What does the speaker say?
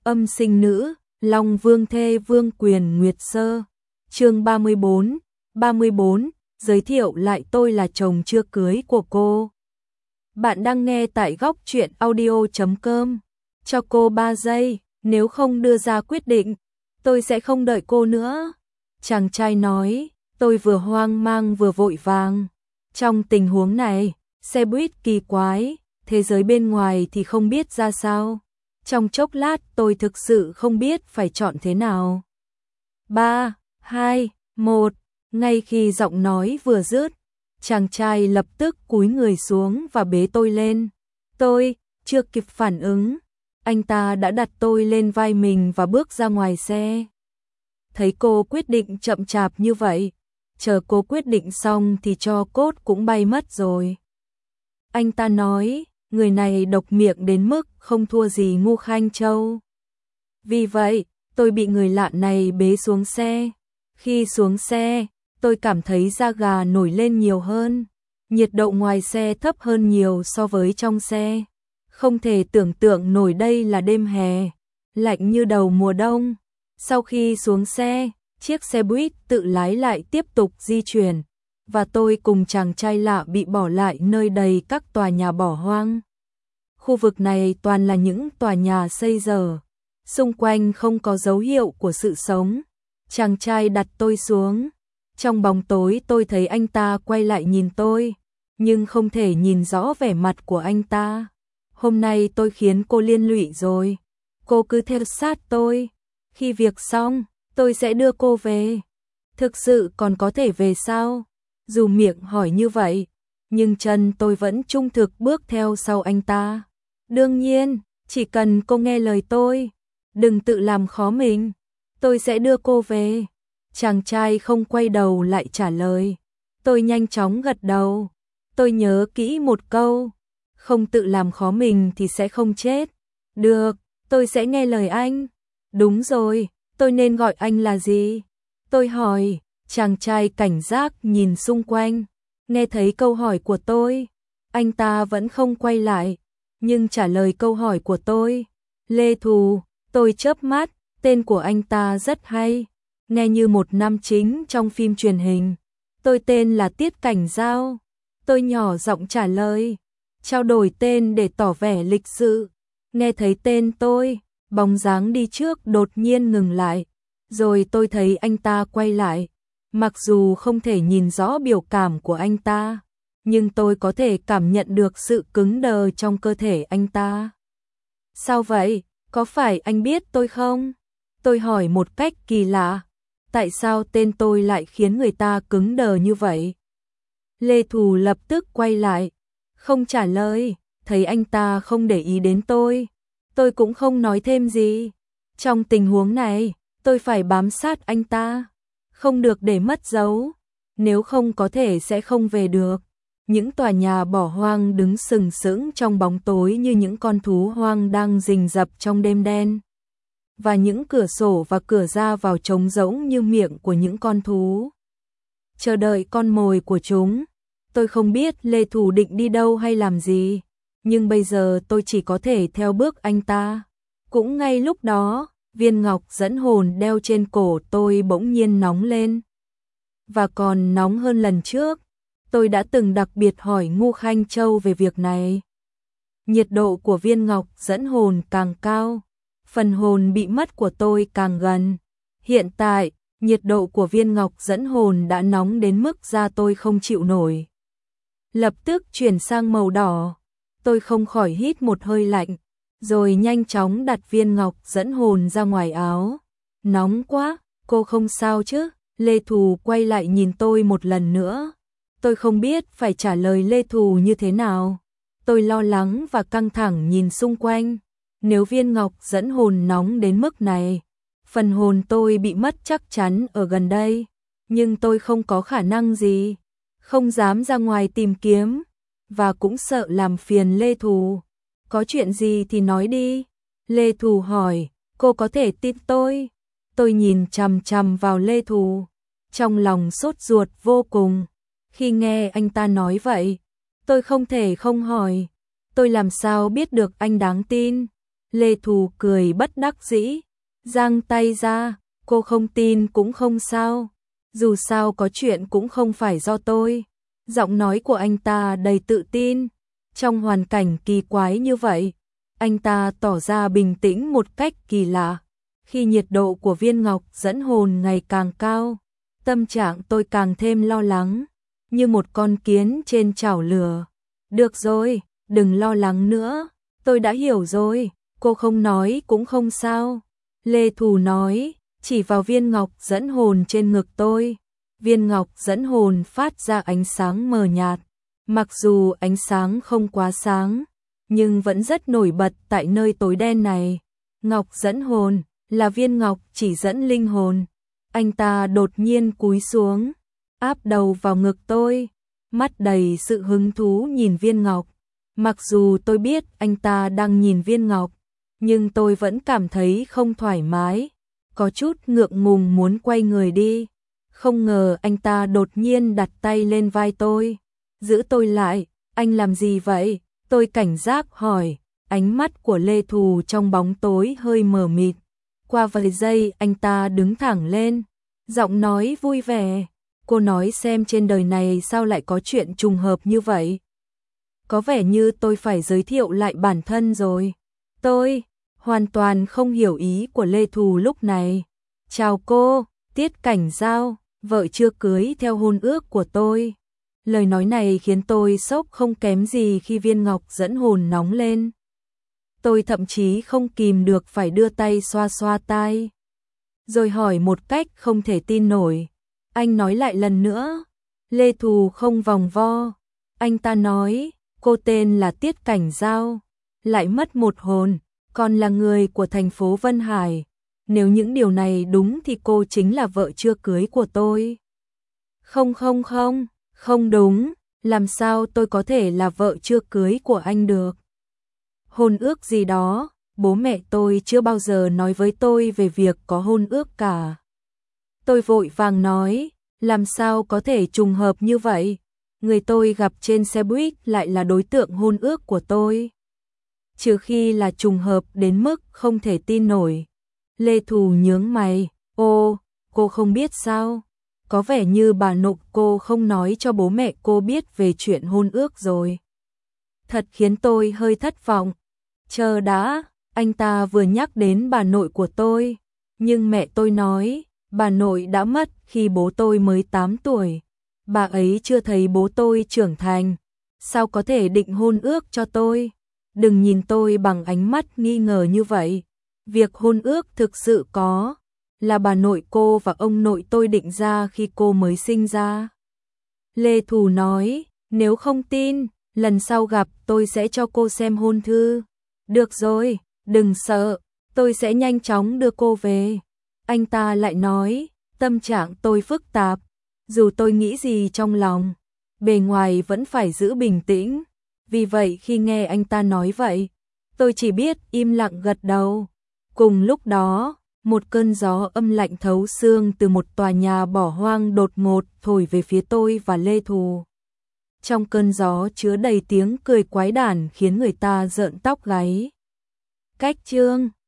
Âm sinh nữ, Long Vương thê Vương Quyền Nguyệt Sơ. Chương 34, giới thiệu lại tôi là chồng chưa cưới của cô. Bạn đang nghe tại góc truyện audio.com. Cho cô 3 giây, nếu không đưa ra quyết định, tôi sẽ không đợi cô nữa. Chàng trai nói, tôi vừa hoang mang vừa vội vàng. Trong tình huống này, xe buýt kỳ quái, thế giới bên ngoài thì không biết ra sao. Trong chốc lát tôi thực sự không biết phải chọn thế nào. 3, 2, 1, ngay khi giọng nói vừa dứt, chàng trai lập tức cúi người xuống và bế tôi lên. Tôi chưa kịp phản ứng, anh ta đã đặt tôi lên vai mình và bước ra ngoài xe. Thấy cô quyết định chậm chạp như vậy, chờ cô quyết định xong thì tro cốt cũng bay mất rồi. Anh ta nói, người này độc miệng đến mức không thua gì Ngu Khanh Châu. Vì vậy, tôi bị người lạ này bế xuống xe. Khi xuống xe, tôi cảm thấy da gà nổi lên nhiều hơn. Nhiệt độ ngoài xe thấp hơn nhiều so với trong xe. Không thể tưởng tượng nổi đây là đêm hè, lạnh như đầu mùa đông. Sau khi xuống xe, chiếc xe buýt tự lái lại tiếp tục di chuyển, và tôi cùng chàng trai lạ bị bỏ lại nơi đầy các tòa nhà bỏ hoang. Khu vực này toàn là những tòa nhà xây dở, xung quanh không có dấu hiệu của sự sống. Chàng trai đặt tôi xuống. Trong bóng tối tôi thấy anh ta quay lại nhìn tôi, nhưng không thể nhìn rõ vẻ mặt của anh ta. Hôm nay tôi khiến cô liên lụy rồi. Cô cứ theo sát tôi. Khi việc xong, tôi sẽ đưa cô về. Thực sự còn có thể về sao? Dù miệng hỏi như vậy, nhưng chân tôi vẫn trung thực bước theo sau anh ta. Đương nhiên, chỉ cần cô nghe lời tôi, đừng tự làm khó mình, tôi sẽ đưa cô về. Chàng trai không quay đầu lại trả lời. Tôi nhanh chóng gật đầu. Tôi nhớ kỹ một câu, không tự làm khó mình thì sẽ không chết. Được, tôi sẽ nghe lời anh. Đúng rồi, tôi nên gọi anh là gì? Tôi hỏi. Chàng trai cảnh giác nhìn xung quanh. Nghe thấy câu hỏi của tôi, anh ta vẫn không quay lại, nhưng trả lời câu hỏi của tôi. Lê Thù. Tôi chớp mắt, tên của anh ta rất hay, nghe như một nam chính trong phim truyền hình. Tôi tên là Tiết Cảnh Giao. Tôi nhỏ giọng trả lời, trao đổi tên để tỏ vẻ lịch sự. Nghe thấy tên tôi, bóng dáng đi trước đột nhiên ngừng lại, rồi tôi thấy anh ta quay lại. Mặc dù không thể nhìn rõ biểu cảm của anh ta, nhưng tôi có thể cảm nhận được sự cứng đờ trong cơ thể anh ta. Sao vậy? Có phải anh biết tôi không? Tôi hỏi một cách kỳ lạ. Tại sao tên tôi lại khiến người ta cứng đờ như vậy? Lê Thù lập tức quay lại, không trả lời. Thấy anh ta không để ý đến tôi cũng không nói thêm gì. Trong tình huống này, tôi phải bám sát anh ta, không được để mất dấu, nếu không có thể sẽ không về được. Những tòa nhà bỏ hoang đứng sừng sững trong bóng tối như những con thú hoang đang rình rập trong đêm đen. Và những cửa sổ và cửa ra vào trống rỗng như miệng của những con thú, chờ đợi con mồi của chúng. Tôi không biết Lê Thù định đi đâu hay làm gì, nhưng bây giờ tôi chỉ có thể theo bước anh ta. Cũng ngay lúc đó, viên ngọc dẫn hồn đeo trên cổ tôi bỗng nhiên nóng lên. Và còn nóng hơn lần trước. Tôi đã từng đặc biệt hỏi Ngu Khanh Châu về việc này. Nhiệt độ của viên ngọc dẫn hồn càng cao, phần hồn bị mất của tôi càng gần. Hiện tại, nhiệt độ của viên ngọc dẫn hồn đã nóng đến mức da tôi không chịu nổi. Lập tức chuyển sang màu đỏ. Tôi không khỏi hít một hơi lạnh, rồi nhanh chóng đặt viên ngọc dẫn hồn ra ngoài áo. Nóng quá, cô không sao chứ? Lê Thù quay lại nhìn tôi một lần nữa. Tôi không biết phải trả lời Lê Thù như thế nào. Tôi lo lắng và căng thẳng nhìn xung quanh. Nếu viên ngọc dẫn hồn nóng đến mức này, phần hồn tôi bị mất chắc chắn ở gần đây. Nhưng tôi không có khả năng gì, không dám ra ngoài tìm kiếm, và cũng sợ làm phiền Lê Thù. Có chuyện gì thì nói đi. Lê Thù hỏi, cô có thể tin tôi. Tôi nhìn chằm chằm vào Lê Thù, trong lòng sốt ruột vô cùng. Khi nghe anh ta nói vậy, tôi không thể không hỏi, tôi làm sao biết được anh đáng tin? Lê Thù cười bất đắc dĩ, giang tay ra, cô không tin cũng không sao, dù sao có chuyện cũng không phải do tôi. Giọng nói của anh ta đầy tự tin, trong hoàn cảnh kỳ quái như vậy, anh ta tỏ ra bình tĩnh một cách kỳ lạ. Khi nhiệt độ của viên ngọc dẫn hồn ngày càng cao, tâm trạng tôi càng thêm lo lắng, như một con kiến trên chảo lửa. Được rồi, đừng lo lắng nữa, tôi đã hiểu rồi, cô không nói cũng không sao. Lê Thù nói, chỉ vào viên ngọc dẫn hồn trên ngực tôi. Viên ngọc dẫn hồn phát ra ánh sáng mờ nhạt, mặc dù ánh sáng không quá sáng, nhưng vẫn rất nổi bật tại nơi tối đen này. Ngọc dẫn hồn là viên ngọc chỉ dẫn linh hồn. Anh ta đột nhiên cúi xuống, áp đầu vào ngực tôi, mắt đầy sự hứng thú nhìn viên ngọc. Mặc dù tôi biết anh ta đang nhìn viên ngọc, nhưng tôi vẫn cảm thấy không thoải mái, có chút ngượng ngùng muốn quay người đi. Không ngờ anh ta đột nhiên đặt tay lên vai tôi, giữ tôi lại. Anh làm gì vậy? Tôi cảnh giác hỏi, ánh mắt của Lê Thù trong bóng tối hơi mờ mịt. Qua vài giây anh ta đứng thẳng lên, giọng nói vui vẻ. Cô nói xem trên đời này sao lại có chuyện trùng hợp như vậy? Có vẻ như tôi phải giới thiệu lại bản thân rồi. Tôi hoàn toàn không hiểu ý của Lê Thù lúc này. Chào cô, Tiết Cảnh Giao, vợ chưa cưới theo hôn ước của tôi. Lời nói này khiến tôi sốc không kém gì khi viên ngọc dẫn hồn nóng lên. Tôi thậm chí không kìm được phải đưa tay xoa xoa tai, rồi hỏi một cách không thể tin nổi. Anh nói lại lần nữa. Lê Thù không vòng vo. Anh ta nói, cô tên là Tiết Cảnh Giao, lại mất một hồn, còn là người của thành phố Vân Hải. Nếu những điều này đúng thì cô chính là vợ chưa cưới của tôi. Không đúng, làm sao tôi có thể là vợ chưa cưới của anh được? Hôn ước gì đó, bố mẹ tôi chưa bao giờ nói với tôi về việc có hôn ước cả. Tôi vội vàng nói, làm sao có thể trùng hợp như vậy? Người tôi gặp trên xe buýt lại là đối tượng hôn ước của tôi. Trừ khi là trùng hợp đến mức không thể tin nổi. Lê Thù nhướng mày, ô, cô không biết sao? Có vẻ như bà nội cô không nói cho bố mẹ cô biết về chuyện hôn ước rồi. Thật khiến tôi hơi thất vọng. Chờ đã, anh ta vừa nhắc đến bà nội của tôi, nhưng mẹ tôi nói, bà nội đã mất khi bố tôi mới 8 tuổi. Bà ấy chưa thấy bố tôi trưởng thành, sao có thể định hôn ước cho tôi? Đừng nhìn tôi bằng ánh mắt nghi ngờ như vậy. Việc hôn ước thực sự có, là bà nội cô và ông nội tôi định ra khi cô mới sinh ra. Lê Thù nói, nếu không tin, lần sau gặp tôi sẽ cho cô xem hôn thư. Được rồi, đừng sợ, tôi sẽ nhanh chóng đưa cô về. Anh ta lại nói, tâm trạng tôi phức tạp, dù tôi nghĩ gì trong lòng, bề ngoài vẫn phải giữ bình tĩnh. Vì vậy khi nghe anh ta nói vậy, tôi chỉ biết im lặng gật đầu. Cùng lúc đó, một cơn gió âm lạnh thấu xương từ một tòa nhà bỏ hoang đột ngột thổi về phía tôi và Lê Thù. Trong cơn gió chứa đầy tiếng cười quái đản khiến người ta rợn tóc gáy. Cách chương